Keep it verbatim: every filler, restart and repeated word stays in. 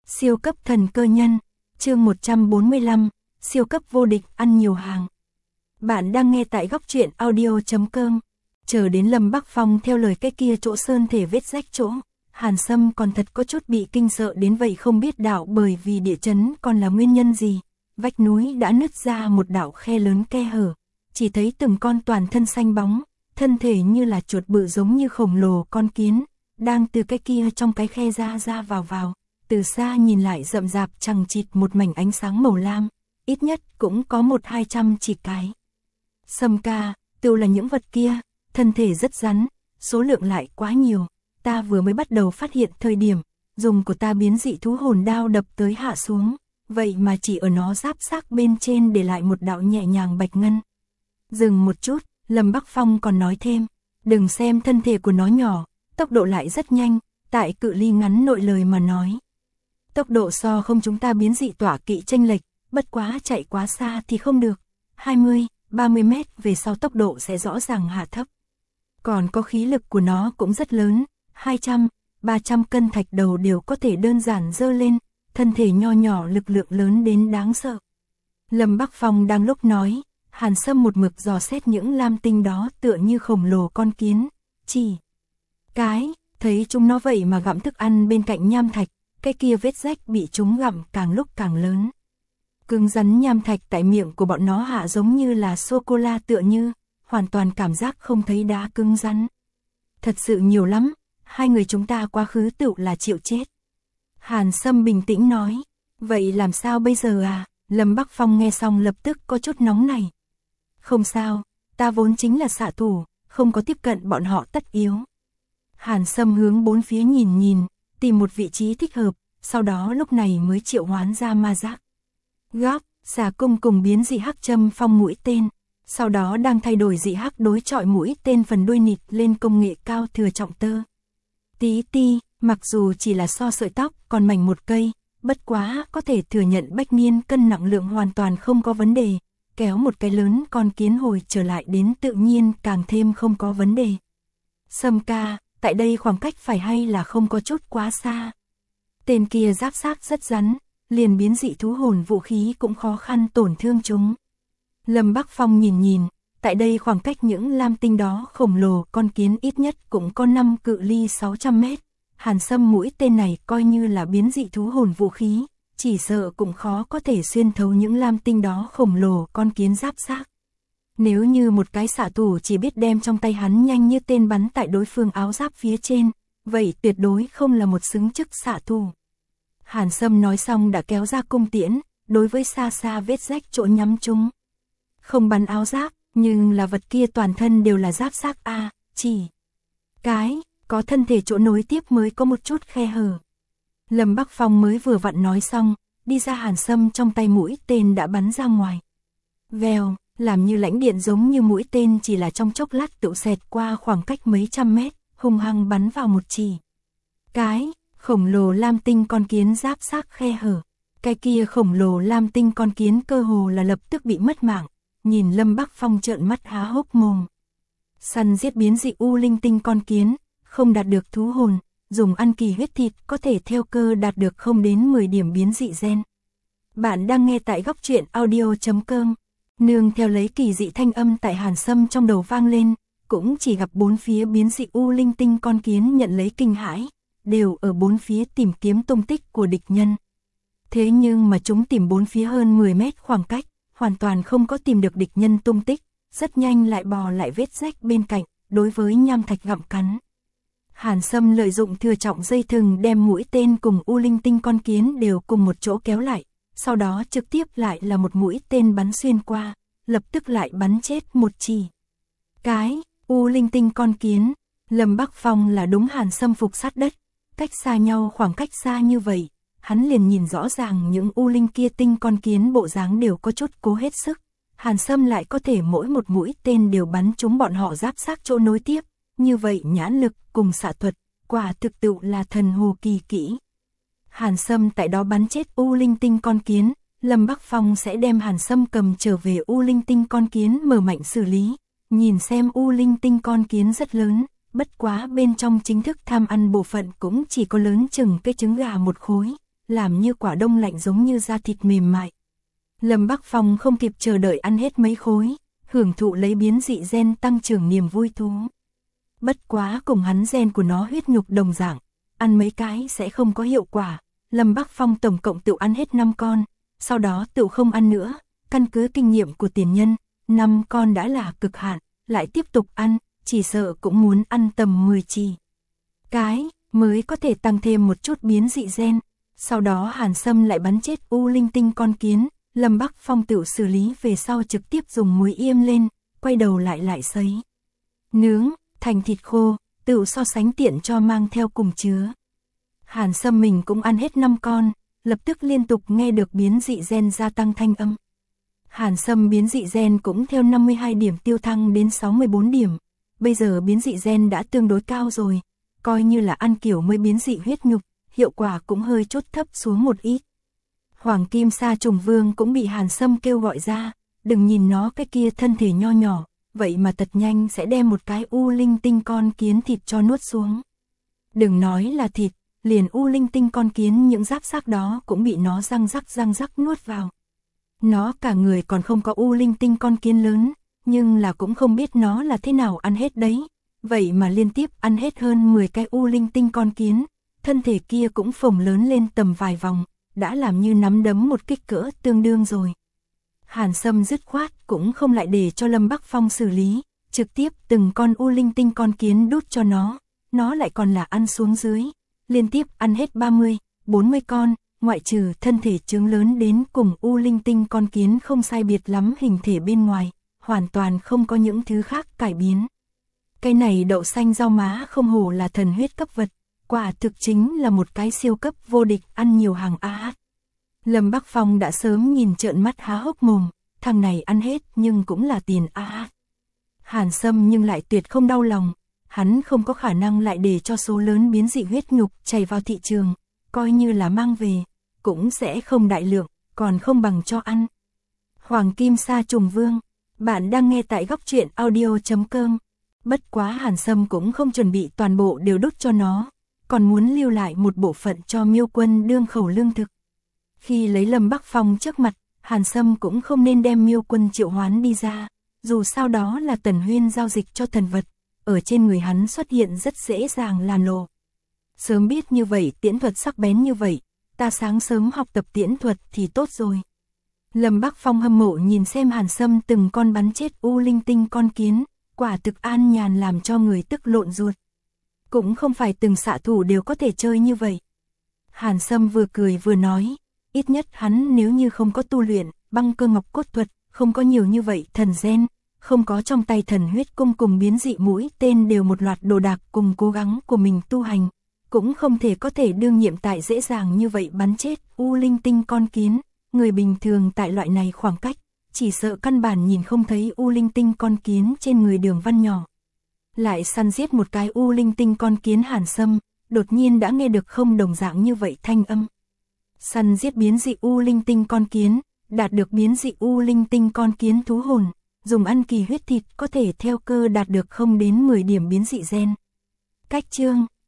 Siêu cấp thần cơ nhân, chương một trăm bốn mươi lăm, siêu cấp vô địch ăn nhiều hàng. Bạn đang nghe tại góc truyện audio chấm com. Chờ đến Lâm Bắc Phong theo lời cái kia chỗ sơn thể vết rách chỗ, Hàn Sâm còn thật có chút bị kinh sợ đến vậy, không biết đạo bởi vì địa chấn còn là nguyên nhân gì. Vách núi đã nứt ra một đạo khe lớn khe hở, chỉ thấy từng con toàn thân xanh bóng, thân thể như là chuột bự giống như khổng lồ con kiến, đang từ cái kia trong cái khe ra ra vào vào. Từ xa nhìn lại rậm rạp chằng chịt một mảnh ánh sáng màu lam, ít nhất cũng có một hai trăm chỉ cái. Sâm ca, tự là những vật kia, thân thể rất rắn, số lượng lại quá nhiều. Ta vừa mới bắt đầu phát hiện thời điểm, dùng của ta biến dị thú hồn đao đập tới hạ xuống, vậy mà chỉ ở nó giáp xác bên trên để lại một đạo nhẹ nhàng bạch ngân. Dừng một chút, Lâm Bắc Phong còn nói thêm, đừng xem thân thể của nó nhỏ, tốc độ lại rất nhanh, tại cự ly ngắn nội lời mà nói. Tốc độ so không chúng ta biến dị tỏa kỵ chênh lệch, bất quá chạy quá xa thì không được, hai mươi, ba mươi mét về sau tốc độ sẽ rõ ràng hạ thấp. Còn có khí lực của nó cũng rất lớn, hai trăm, ba trăm cân thạch đầu đều có thể đơn giản dơ lên, thân thể nho nhỏ lực lượng lớn đến đáng sợ. Lâm Bắc Phong đang lúc nói, Hàn Sâm một mực dò xét những lam tinh đó tựa như khổng lồ con kiến, chỉ cái, thấy chúng nó vậy mà gặm thức ăn bên cạnh nham thạch, cái kia vết rách bị chúng gặm càng lúc càng lớn. Cứng rắn nham thạch tại miệng của bọn nó hạ giống như là sô-cô-la tựa như, hoàn toàn cảm giác không thấy đá cứng rắn. Thật sự nhiều lắm, hai người chúng ta quá khứ tựu là chịu chết. Hàn Sâm bình tĩnh nói, vậy làm sao bây giờ à? Lâm Bắc Phong nghe xong lập tức có chút nóng này. Không sao, ta vốn chính là xạ thủ, không có tiếp cận bọn họ tất yếu. Hàn Sâm hướng bốn phía nhìn nhìn, tìm một vị trí thích hợp, sau đó lúc này mới triệu hoán ra ma giác. Góc, xà cung cùng biến dị hắc châm phong mũi tên, sau đó đang thay đổi dị hắc đối chọi mũi tên phần đuôi nịt lên công nghệ cao thừa trọng tơ. Tí ti, mặc dù chỉ là so sợi tóc còn mảnh một cây, bất quá có thể thừa nhận bách niên cân nặng lượng hoàn toàn không có vấn đề, kéo một cái lớn con kiến hồi trở lại đến tự nhiên càng thêm không có vấn đề. Sâm ca, tại đây khoảng cách phải hay là không có chút quá xa. Tên kia giáp xác rất rắn, liền biến dị thú hồn vũ khí cũng khó khăn tổn thương chúng. Lâm Bắc Phong nhìn nhìn, tại đây khoảng cách những lam tinh đó khổng lồ con kiến ít nhất cũng có năm cự ly sáu trăm mét. Hàn Sâm mũi tên này coi như là biến dị thú hồn vũ khí, chỉ sợ cũng khó có thể xuyên thấu những lam tinh đó khổng lồ con kiến giáp xác. Nếu như một cái xạ thủ chỉ biết đem trong tay hắn nhanh như tên bắn tại đối phương áo giáp phía trên, vậy tuyệt đối không là một xứng chức xạ thủ. Hàn Sâm nói xong đã kéo ra cung tiễn, đối với xa xa vết rách chỗ nhắm chúng. Không bắn áo giáp, nhưng là vật kia toàn thân đều là giáp xác a, chỉ cái, có thân thể chỗ nối tiếp mới có một chút khe hở. Lâm Bắc Phong mới vừa vặn nói xong, đi ra Hàn Sâm trong tay mũi tên đã bắn ra ngoài. Vèo, làm như lãnh điện giống như mũi tên chỉ là trong chốc lát tự xẹt qua khoảng cách mấy trăm mét, hung hăng bắn vào một chỉ cái, khổng lồ lam tinh con kiến giáp xác khe hở. Cái kia khổng lồ lam tinh con kiến cơ hồ là lập tức bị mất mạng, nhìn Lâm Bắc Phong trợn mắt há hốc mồm. Săn giết biến dị u linh tinh con kiến, không đạt được thú hồn, dùng ăn kỳ huyết thịt có thể theo cơ đạt được không đến mười điểm biến dị gen. Bạn đang nghe tại góc truyện audio chấm com. Nương theo lấy kỳ dị thanh âm tại Hàn Sâm trong đầu vang lên, cũng chỉ gặp bốn phía biến dị u linh tinh con kiến nhận lấy kinh hãi, đều ở bốn phía tìm kiếm tung tích của địch nhân. Thế nhưng mà chúng tìm bốn phía hơn mười mét khoảng cách, hoàn toàn không có tìm được địch nhân tung tích, rất nhanh lại bò lại vết rách bên cạnh, đối với nham thạch gặm cắn. Hàn Sâm lợi dụng thừa trọng dây thừng đem mũi tên cùng u linh tinh con kiến đều cùng một chỗ kéo lại, sau đó trực tiếp lại là một mũi tên bắn xuyên qua, lập tức lại bắn chết một chỉ cái, u linh tinh con kiến. Lâm Bắc Phong là đúng Hàn Sâm phục sát đất, cách xa nhau khoảng cách xa như vậy, hắn liền nhìn rõ ràng những u linh kia tinh con kiến bộ dáng đều có chút cố hết sức. Hàn Sâm lại có thể mỗi một mũi tên đều bắn trúng bọn họ giáp xác chỗ nối tiếp, như vậy nhãn lực cùng xạ thuật, quả thực tự là thần hồ kỳ kỹ. Hàn Sâm tại đó bắn chết u linh tinh con kiến, Lâm Bắc Phong sẽ đem Hàn Sâm cầm trở về u linh tinh con kiến mở mạnh xử lý. Nhìn xem u linh tinh con kiến rất lớn, bất quá bên trong chính thức tham ăn bộ phận cũng chỉ có lớn chừng cái trứng gà một khối, làm như quả đông lạnh giống như da thịt mềm mại. Lâm Bắc Phong không kịp chờ đợi ăn hết mấy khối, hưởng thụ lấy biến dị gen tăng trưởng niềm vui thú. Bất quá cùng hắn gen của nó huyết nhục đồng dạng, ăn mấy cái sẽ không có hiệu quả. Lâm Bắc Phong tổng cộng tự ăn hết năm con, sau đó tự không ăn nữa, căn cứ kinh nghiệm của tiền nhân, năm con đã là cực hạn, lại tiếp tục ăn, chỉ sợ cũng muốn ăn tầm mười chỉ cái mới có thể tăng thêm một chút biến dị gen. Sau đó Hàn Sâm lại bắn chết U Linh Tinh con kiến, Lâm Bắc Phong tự xử lý về sau trực tiếp dùng muối yêm lên, quay đầu lại lại sấy nướng thành thịt khô, tự so sánh tiện cho mang theo cùng chứa. Hàn Sâm mình cũng ăn hết năm con, lập tức liên tục nghe được biến dị gen gia tăng thanh âm. Hàn Sâm biến dị gen cũng theo năm mươi hai điểm tiêu thăng đến sáu mươi bốn điểm, bây giờ biến dị gen đã tương đối cao rồi, coi như là ăn kiểu mới biến dị huyết nhục, hiệu quả cũng hơi chốt thấp xuống một ít. Hoàng Kim Sa Trùng Vương cũng bị Hàn Sâm kêu gọi ra, đừng nhìn nó cái kia thân thể nho nhỏ, vậy mà thật nhanh sẽ đem một cái U Linh Tinh con kiến thịt cho nuốt xuống. Đừng nói là thịt, liền U Linh Tinh con kiến những giáp xác đó cũng bị nó răng rắc răng rắc nuốt vào. Nó cả người còn không có U Linh Tinh con kiến lớn, nhưng là cũng không biết nó là thế nào ăn hết đấy, vậy mà liên tiếp ăn hết hơn mười cái U Linh Tinh con kiến, thân thể kia cũng phồng lớn lên tầm vài vòng, đã làm như nắm đấm một kích cỡ tương đương rồi. Hàn Sâm dứt khoát cũng không lại để cho Lâm Bắc Phong xử lý, trực tiếp từng con U Linh Tinh con kiến đút cho nó, nó lại còn là ăn xuống dưới, liên tiếp ăn hết ba mươi, bốn mươi con, ngoại trừ thân thể trứng lớn đến cùng U Linh Tinh con kiến không sai biệt lắm hình thể bên ngoài, hoàn toàn không có những thứ khác cải biến. Cái này đậu xanh rau má không hổ là thần huyết cấp vật, quả thực chính là một cái siêu cấp vô địch ăn nhiều hàng a hát. Lâm Bắc Phong đã sớm nhìn trợn mắt há hốc mồm, thằng này ăn hết nhưng cũng là tiền a hát. Hàn Sâm nhưng lại tuyệt không đau lòng, hắn không có khả năng lại để cho số lớn biến dị huyết nhục chảy vào thị trường, coi như là mang về, cũng sẽ không đại lượng, còn không bằng cho ăn. Hoàng Kim Sa Trùng Vương, bạn đang nghe tại góc truyện audio chấm com. Bất quá Hàn Sâm cũng không chuẩn bị toàn bộ đều đút cho nó, còn muốn lưu lại một bộ phận cho Miêu Quân đương khẩu lương thực. Khi lấy Lâm Bắc Phong trước mặt, Hàn Sâm cũng không nên đem Miêu Quân triệu hoán đi ra, dù sao đó là Tần Huyên giao dịch cho thần vật, ở trên người hắn xuất hiện rất dễ dàng là lộ. Sớm biết như vậy, tiễn thuật sắc bén như vậy, ta sáng sớm học tập tiễn thuật thì tốt rồi. Lâm Bắc Phong hâm mộ nhìn xem Hàn Sâm từng con bắn chết U Linh Tinh con kiến, quả thực an nhàn làm cho người tức lộn ruột. Cũng không phải từng xạ thủ đều có thể chơi như vậy. Hàn Sâm vừa cười vừa nói, ít nhất hắn nếu như không có tu luyện băng cơ ngọc cốt thuật, không có nhiều như vậy thần gen, không có trong tay thần huyết cung cùng biến dị mũi tên đều một loạt đồ đạc cùng cố gắng của mình tu hành, cũng không thể có thể đương nhiệm tại dễ dàng như vậy bắn chết U Linh Tinh con kiến. Người bình thường tại loại này khoảng cách, chỉ sợ căn bản nhìn không thấy U Linh Tinh con kiến trên người đường văn nhỏ. Lại săn giết một cái U Linh Tinh con kiến. Hàn Sâm đột nhiên đã nghe được không đồng dạng như vậy thanh âm. Săn giết biến dị U Linh Tinh con kiến, đạt được biến dị U Linh Tinh con kiến thú hồn, dùng ăn kỳ huyết thịt có thể theo cơ đạt được không đến mười điểm biến dị gen. Cách chương